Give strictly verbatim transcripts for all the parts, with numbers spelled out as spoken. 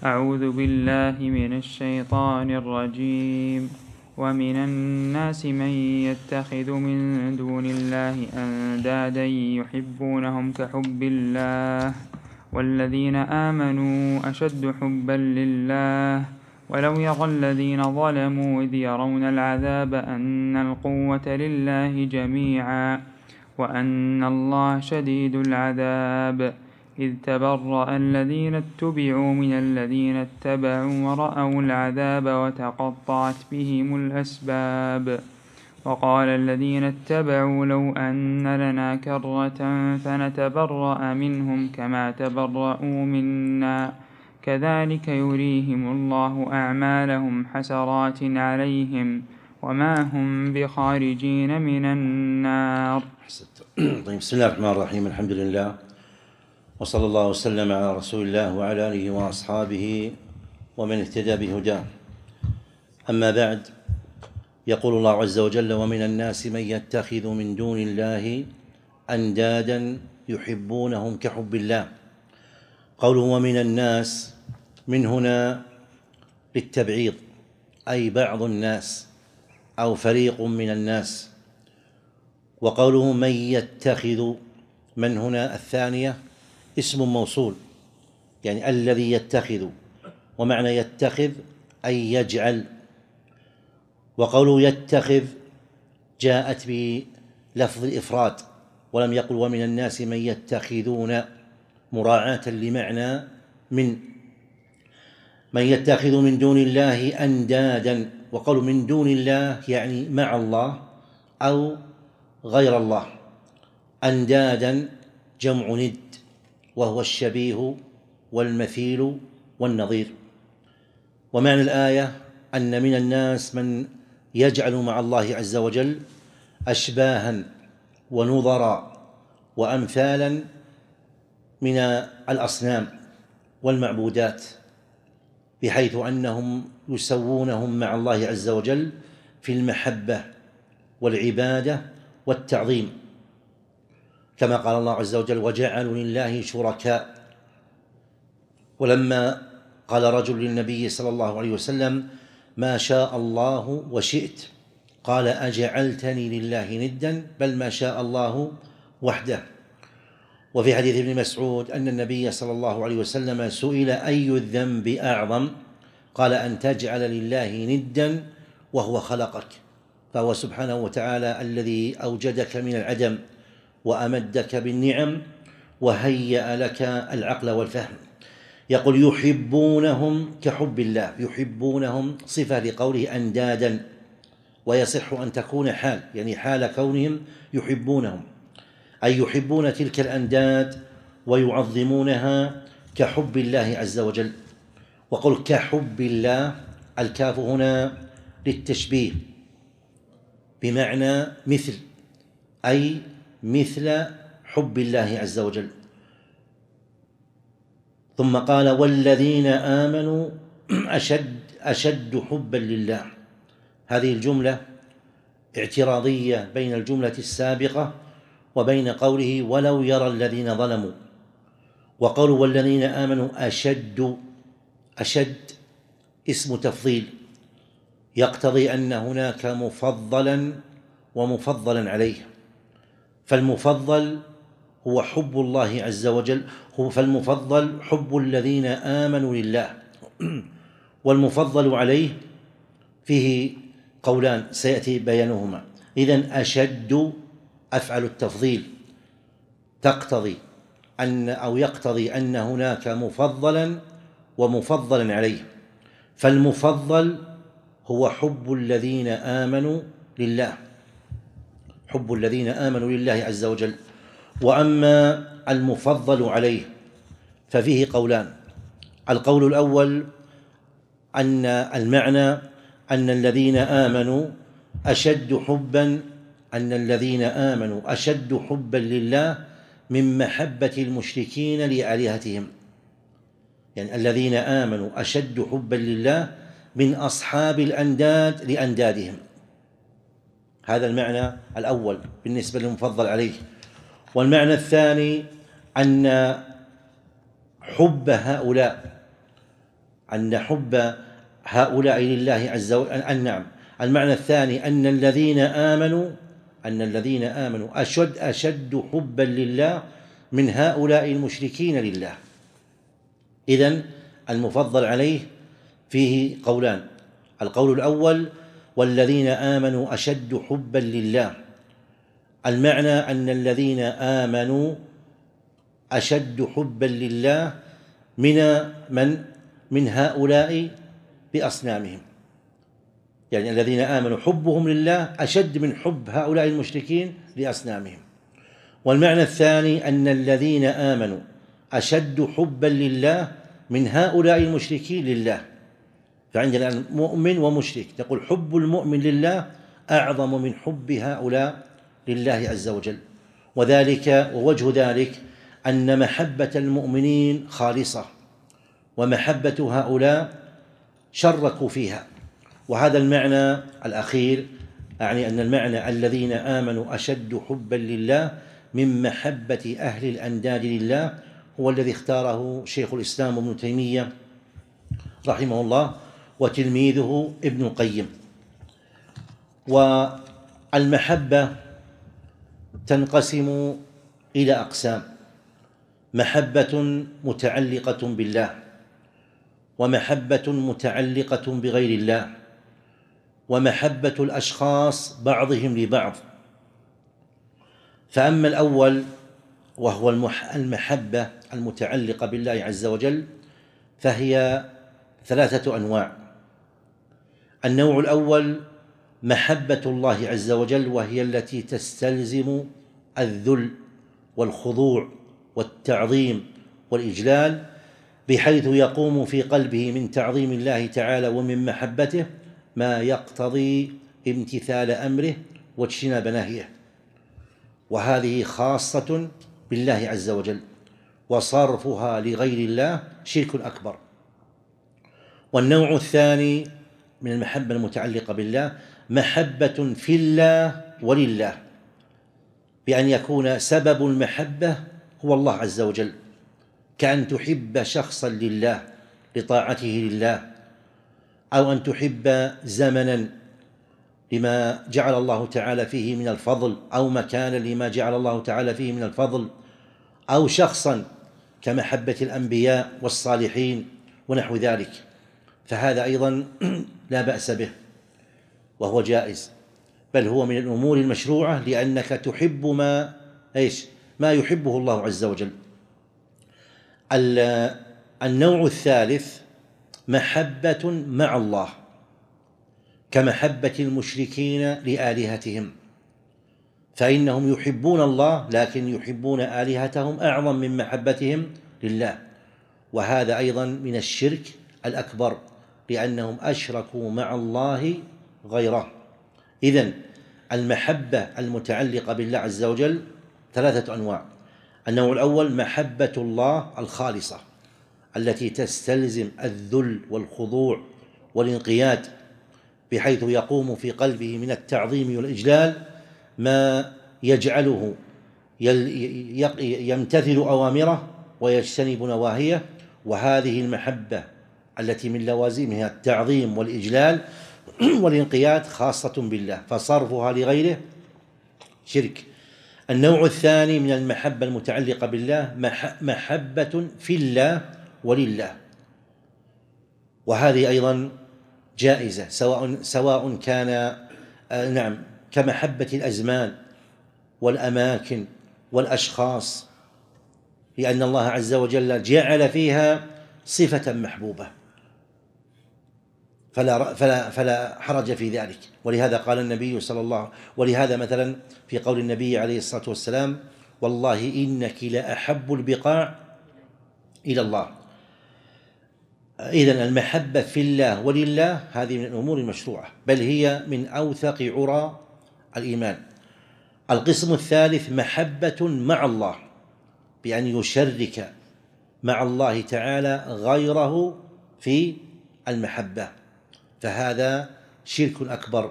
أعوذ بالله من الشيطان الرجيم. ومن الناس من يتخذ من دون الله أندادا يحبونهم كحب الله والذين آمنوا أشد حبا لله ولو يرى الذين ظلموا إذ يرون العذاب أن القوة لله جميعا وأن الله شديد العذاب إذ تبرأ الذين اتبعوا من الذين اتبعوا ورأوا العذاب وتقطعت بهم الأسباب وقال الذين اتبعوا لو أن لنا كرة فنتبرأ منهم كما تبرأوا منا كذلك يريهم الله أعمالهم حسرات عليهم وما هم بخارجين من النار. طيب، بسم الله الرحمن الرحيم. الحمد لله وصلى الله وسلم على رسول الله وعلى آله وأصحابه ومن اهتدى بهداه. أما بعد، يقول الله عز وجل: ومن الناس من يتخذ من دون الله أندادا يحبونهم كحب الله. قوله ومن الناس من هنا للتبعيض، أي بعض الناس أو فريق من الناس. وقوله من يتخذ، من هنا الثانية اسم موصول، يعني الذي يتخذ، ومعنى يتخذ أي يجعل. وقوله يتخذ جاءت بلفظ الإفراد ولم يقل ومن الناس من يتخذون، مراعاة لمعنى من. من يتخذ من دون الله أندادا، وقالوا من دون الله يعني مع الله أو غير الله. أندادا جمع ند، وهو الشبيه والمثيل والنظير. ومعنى الآية أن من الناس من يجعل مع الله عز وجل أشباها ونظرا وأمثالا من الأصنام والمعبودات، بحيث أنهم يسوونهم مع الله عز وجل في المحبة والعبادة والتعظيم، كما قال الله عز وجل: وجعلوا لله شركاء. ولما قال رجل للنبي صلى الله عليه وسلم: ما شاء الله وشئت، قال: أجعلتني لله ندا؟ بل ما شاء الله وحده. وفي حديث ابن مسعود أن النبي صلى الله عليه وسلم سئل: أي الذنب أعظم؟ قال: أن تجعل لله ندا وهو خلقك. فهو سبحانه وتعالى الذي أوجدك من العدم وأمدك بالنعم وهيأ لك العقل والفهم. يقول: يحبونهم كحب الله. يحبونهم صفة لقوله أندادا، ويصح أن تكون حال، يعني حال كونهم يحبونهم، أي يحبون تلك الأنداد ويعظمونها كحب الله عز وجل. وقل كحب الله، الكاف هنا للتشبيه بمعنى مثل، أي مثل حب الله عز وجل. ثم قال: والذين آمنوا أشد أشد حبا لله. هذه الجملة اعتراضية بين الجملة السابقة وبين قوله ولو يرى الذين ظلموا. وقالوا والذين آمنوا أشد، أشد اسم تفضيل يقتضي أن هناك مفضلا ومفضلا عليه، فالمفضل هو حب الله عز وجل، هو فالمفضل حب الذين آمنوا لله، والمفضل عليه فيه قولان سيأتي بيانهما. إذن أشد أفعل التفضيل تقتضي أن أو يقتضي أن هناك مفضلا ومفضلا عليه، فالمفضل هو حب الذين آمنوا لله، حب الذين آمنوا لله عز وجل. وأما المفضل عليه ففيه قولان. القول الأول أن المعنى أن الذين آمنوا أشد حبا أن الذين آمنوا أشد حبا لله من محبة المشركين لآلهتهم، يعني الذين آمنوا أشد حبا لله من أصحاب الأنداد لأندادهم. هذا المعنى الأول بالنسبة للمفضل عليه. والمعنى الثاني أن حب هؤلاء أن حب هؤلاء لله عز وجل. نعم. المعنى الثاني أن الذين آمنوا أن الذين آمنوا أشد أشد حبا لله من هؤلاء المشركين لله. إذن المفضل عليه فيه قولان: القول الأول: والذين آمنوا أشد حبا لله، المعنى أن الذين آمنوا أشد حبا لله من من من هؤلاء بأصنامهم، يعني الذين آمنوا حبهم لله أشد من حب هؤلاء المشركين لأصنامهم. والمعنى الثاني أن الذين آمنوا أشد حبا لله من هؤلاء المشركين لله. فعندنا الآن مؤمن ومشرك، تقول حب المؤمن لله أعظم من حب هؤلاء لله عز وجل. وذلك ووجه ذلك أن محبة المؤمنين خالصة، ومحبة هؤلاء شركوا فيها. وهذا المعنى الأخير، يعني أن المعنى الذين آمنوا أشد حبا لله من محبة أهل الأنداد لله، هو الذي اختاره شيخ الإسلام ابن تيمية رحمه الله وتلميذه ابن القيم. والمحبة تنقسم إلى أقسام: محبة متعلقة بالله، ومحبة متعلقة بغير الله، ومحبة الأشخاص بعضهم لبعض. فأما الأول وهو المحبة المتعلقة بالله عز وجل فهي ثلاثة أنواع. النوع الأول محبة الله عز وجل، وهي التي تستلزم الذل والخضوع والتعظيم والإجلال، بحيث يقوم في قلبه من تعظيم الله تعالى ومن محبته ما يقتضي امتثال أمره واجتناب نهيه، وهذه خاصة بالله عز وجل، وصرفها لغير الله شرك أكبر. والنوع الثاني من المحبة المتعلقة بالله محبة في الله ولله، بأن يكون سبب المحبة هو الله عز وجل، كأن تحب شخصا لله لطاعته لله، أو أن تحب زمنا لما جعل الله تعالى فيه من الفضل، أو مكانا لما جعل الله تعالى فيه من الفضل، أو شخصا كمحبة الأنبياء والصالحين ونحو ذلك. فهذا أيضا لا بأس به وهو جائز، بل هو من الأمور المشروعة، لأنك تحب ما إيش ما يحبه الله عز وجل. النوع الثالث محبة مع الله، كمحبة المشركين لآلهتهم، فإنهم يحبون الله لكن يحبون آلهتهم أعظم من محبتهم لله، وهذا أيضا من الشرك الأكبر، لأنهم أشركوا مع الله غيره. إذن المحبة المتعلقة بالله عز وجل ثلاثة أنواع: النوع الأول محبة الله الخالصة التي تستلزم الذل والخضوع والانقياد، بحيث يقوم في قلبه من التعظيم والإجلال ما يجعله يمتثل أوامره ويجتنب نواهيه. وهذه المحبة التي من لوازمها التعظيم والإجلال والانقياد خاصة بالله، فصرفها لغيره شرك. النوع الثاني من المحبة المتعلقة بالله محبة في الله ولله، وهذه أيضا جائزة، سواء سواء كان نعم كمحبة الأزمان والأماكن والأشخاص، لأن الله عز وجل جعل فيها صفة محبوبة، فلا فلا فلا حرج في ذلك. ولهذا قال النبي صلى الله عليه وسلم، ولهذا مثلا في قول النبي عليه الصلاة والسلام: والله إنك لأحب البقاع إلى الله. إذن المحبة في الله ولله هذه من الأمور المشروعة، بل هي من أوثق عرى الإيمان. القسم الثالث محبة مع الله، بأن يشرك مع الله تعالى غيره في المحبة، فهذا شرك أكبر.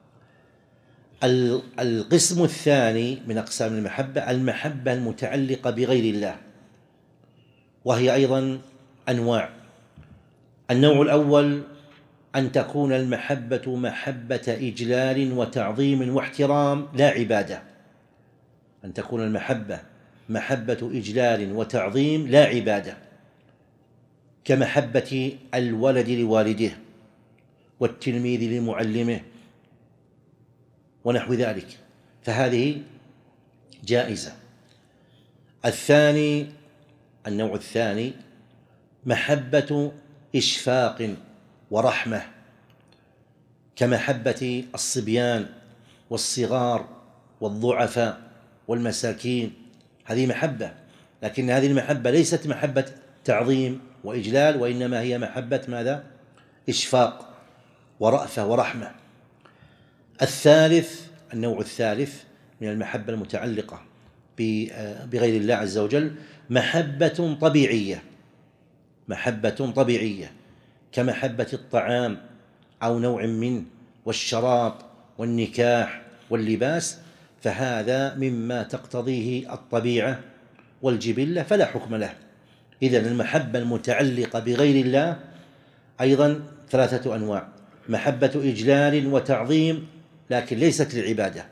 القسم الثاني من أقسام المحبة المحبة المتعلقة بغير الله، وهي أيضا أنواع. النوع الأول أن تكون المحبة محبة إجلال وتعظيم واحترام لا عبادة. أن تكون المحبة محبة إجلال وتعظيم لا عبادة، كمحبة الولد لوالده والتلميذ لمعلمه ونحو ذلك، فهذه جائزة. الثاني النوع الثاني محبة إشفاق ورحمة، كمحبة الصبيان والصغار والضعفاء والمساكين، هذه محبة، لكن هذه المحبة ليست محبة تعظيم وإجلال، وإنما هي محبة ماذا؟ إشفاق ورأفة ورحمة. الثالث النوع الثالث من المحبة المتعلقة بغير الله عز وجل محبة طبيعية، محبة طبيعية كمحبة الطعام أو نوع منه والشراب والنكاح واللباس، فهذا مما تقتضيه الطبيعة والجبلة فلا حكم له. إذن المحبة المتعلقة بغير الله أيضا ثلاثة أنواع: محبة إجلال وتعظيم لكن ليست للعبادة،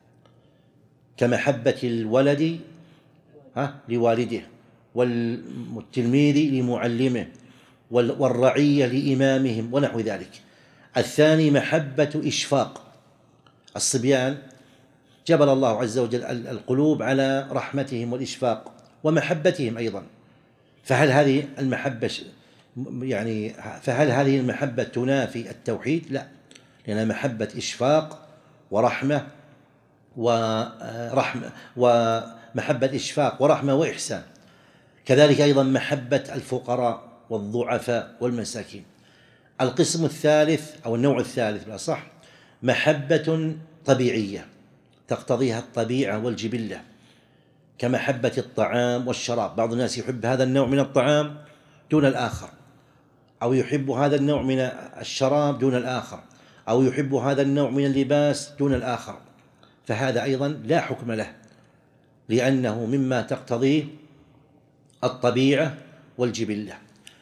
كمحبة الولد لوالده والتلميذ لمعلمه والرعية لإمامهم ونحو ذلك. الثاني محبة إشفاق، الصبيان جبل الله عز وجل القلوب على رحمتهم والإشفاق ومحبتهم أيضا، فهل هذه المحبة يعني فهل هذه المحبة تنافي التوحيد؟ لا، لأنها محبة إشفاق ورحمة ورحمة ومحبة إشفاق ورحمة وإحسان. كذلك أيضا محبة الفقراء والضعفاء والمساكين. القسم الثالث أو النوع الثالث بالأصح محبة طبيعية تقتضيها الطبيعة والجبلة، كمحبة الطعام والشراب. بعض الناس يحب هذا النوع من الطعام دون الآخر، أو يحب هذا النوع من الشراب دون الآخر، أو يحب هذا النوع من اللباس دون الآخر، فهذا أيضا لا حكم له، لأنه مما تقتضيه الطبيعة والجبلة.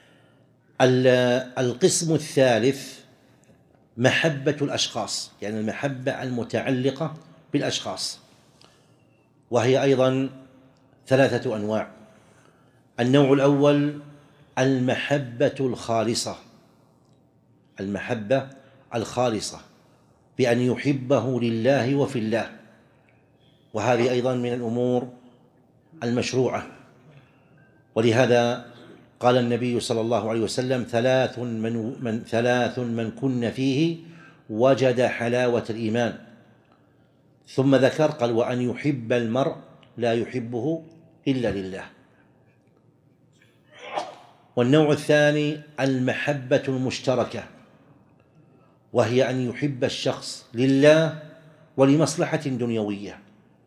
القسم الثالث محبة الأشخاص، يعني المحبة المتعلقة بالأشخاص، وهي أيضا ثلاثة أنواع. النوع الأول المحبة الخالصة، المحبة الخالصة بأن يحبه لله وفي الله، وهذه أيضا من الأمور المشروعة. ولهذا قال النبي صلى الله عليه وسلم: ثلاث من, من, ثلاث من كن فيه وجد حلاوة الإيمان. ثم ذكر قال: وأن يحب المرء لا يحبه إلا لله. والنوع الثاني المحبة المشتركة، وهي أن يحب الشخص لله ولمصلحة دنيوية،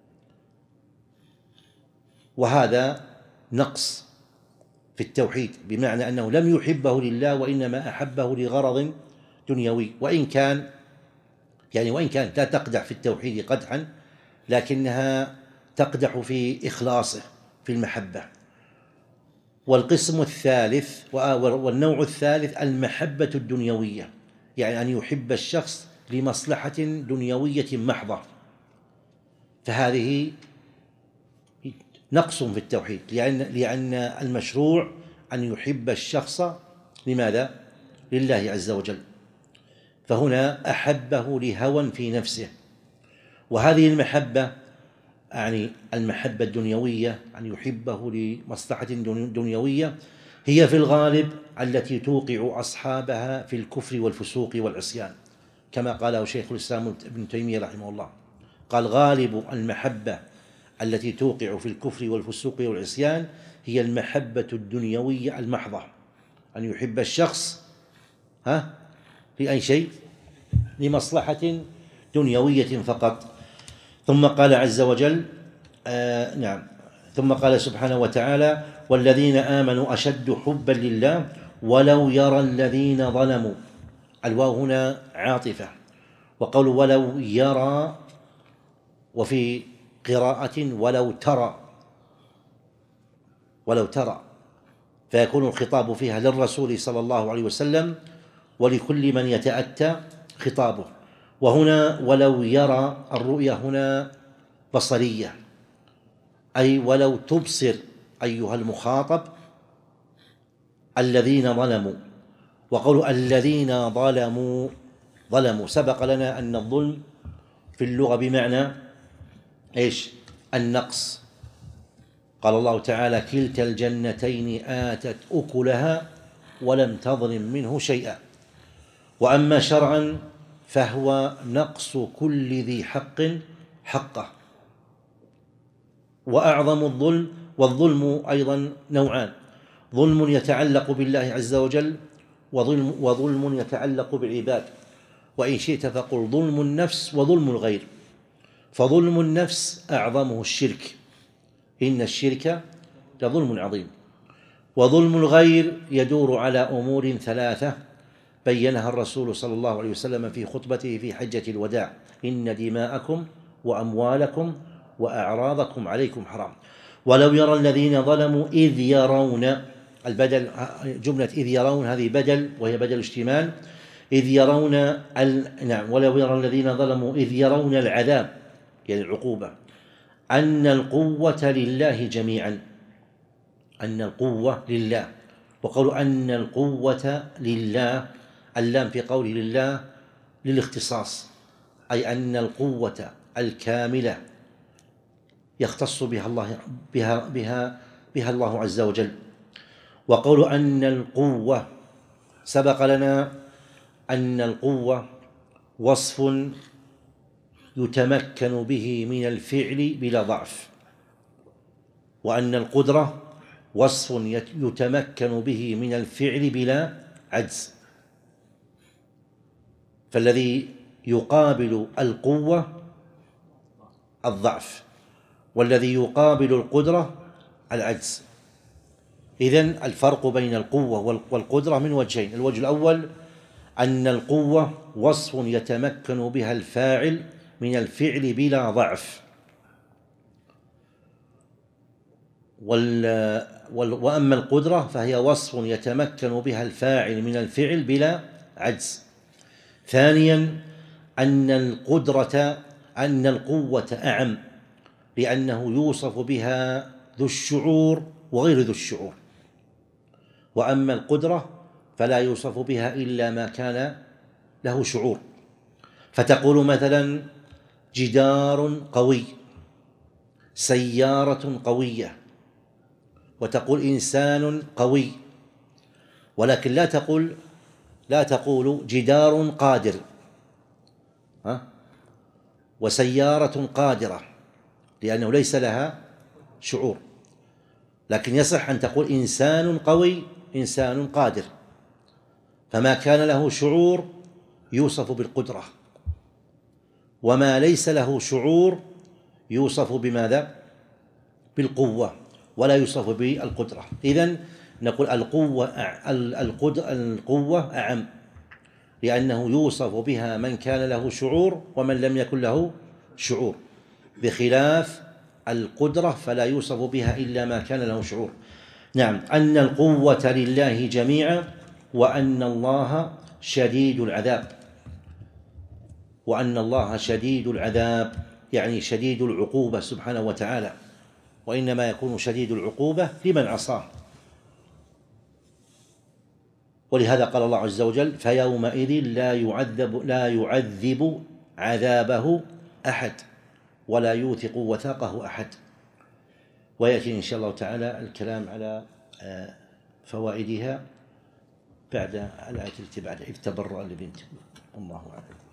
وهذا نقص في التوحيد، بمعنى أنه لم يحبه لله وإنما أحبه لغرض دنيوي، وإن كان يعني وإن كانت لا تقدح في التوحيد قدحا، لكنها تقدح في إخلاصه في المحبة. والقسم الثالث والنوع الثالث المحبة الدنيوية، يعني أن يحب الشخص لمصلحة دنيوية محضة، فهذه نقص في التوحيد، لأن لأن المشروع أن يحب الشخص لماذا؟ لله عز وجل، فهنا أحبه لهوى في نفسه. وهذه المحبة يعني المحبة الدنيوية، أن يحبه لمصلحة دنيوية، هي في الغالب التي توقع أصحابها في الكفر والفسوق والعصيان، كما قاله شيخ الإسلام ابن تيمية رحمه الله، قال: غالب المحبة التي توقع في الكفر والفسوق والعصيان هي المحبة الدنيوية المحضة، أن يحب الشخص ها لأي شيء لمصلحة دنيوية فقط. ثم قال عز وجل آه نعم ثم قال سبحانه وتعالى: والذين آمنوا أشد حبا لله ولو يرى الذين ظلموا. الواو هنا عاطفة، وقول ولو يرى، وفي قراءة ولو ترى، ولو ترى، فيكون الخطاب فيها للرسول صلى الله عليه وسلم ولكل من يتأتى خطابه. وهنا ولو يرى، الرؤية هنا بصرية، أي ولو تبصر أيها المخاطب الذين ظلموا. وقولوا الذين ظلموا، ظلموا سبق لنا أن الظلم في اللغة بمعنى إيش؟ النقص. قال الله تعالى كلتا الجنتين آتت أكلها ولم تظلم منه شيئا. وأما شرعا فهو نقص كل ذي حق حقه. وأعظم الظلم، والظلم أيضا نوعان: ظلم يتعلق بالله عز وجل، وظلم, وظلم يتعلق بالعباد. وإن شئت فقل ظلم النفس وظلم الغير. فظلم النفس أعظمه الشرك، إن الشرك لظلم عظيم. وظلم الغير يدور على أمور ثلاثة بينها الرسول صلى الله عليه وسلم في خطبته في حجة الوداع: إن دماءكم وأموالكم وأعراضكم عليكم حرام. ولو يرى الذين ظلموا إذ يرون، البدل جملة إذ يرون هذه بدل، وهي بدل اشتمال. إذ يرون ال... نعم ولو يرى الذين ظلموا إذ يرون العذاب، يعني العقوبة، أن القوة لله جميعا، أن القوة لله. وقولوا أن القوة لله، اللام في قوله لله للاختصاص، أي أن القوة الكاملة يختص بها الله بها بها بها الله عز وجل. وقولوا أن القوة، سبق لنا أن القوة وصف يتمكن به من الفعل بلا ضعف، وأن القدرة وصف يتمكن به من الفعل بلا عجز. فالذي يقابل القوة الضعف، والذي يقابل القدرة العجز. إذن الفرق بين القوة والقدرة من وجهين: الوجه الأول أن القوة وصف يتمكن بها الفاعل من الفعل بلا ضعف، وأما القدرة فهي وصف يتمكن بها الفاعل من الفعل بلا عجز. ثانيا أن القدرة أن القوة أعم، لأنه يوصف بها ذو الشعور وغير ذو الشعور. وأما القدرة فلا يوصف بها إلا ما كان له شعور. فتقول مثلا جدار قوي، سيارة قوية، وتقول إنسان قوي، ولكن لا تقول لا تقول جدار قادر ها وسيارة قادرة، لأنه ليس لها شعور. لكن يصح أن تقول إنسان قوي، إنسان قادر، فما كان له شعور يوصف بالقدرة، وما ليس له شعور يوصف بماذا؟ بالقوة، ولا يوصف بالقدرة. إذن نقول القوة القوة أعم، لأنه يوصف بها من كان له شعور ومن لم يكن له شعور، بخلاف القدرة فلا يوصف بها إلا ما كان له شعور. نعم، أن القوة لله جميعا، وأن الله شديد العذاب. وأن الله شديد العذاب يعني شديد العقوبة سبحانه وتعالى، وإنما يكون شديد العقوبة لمن عصاه. ولهذا قال الله عز وجل فيومئذ لا يعذب لا يعذب عذابه أحد ولا يوثق وثاقه أحد. ويأتي إن شاء الله تعالى الكلام على فوائدها بعد الآية التي بعد إذ تبرأ الذين. الله أعلم.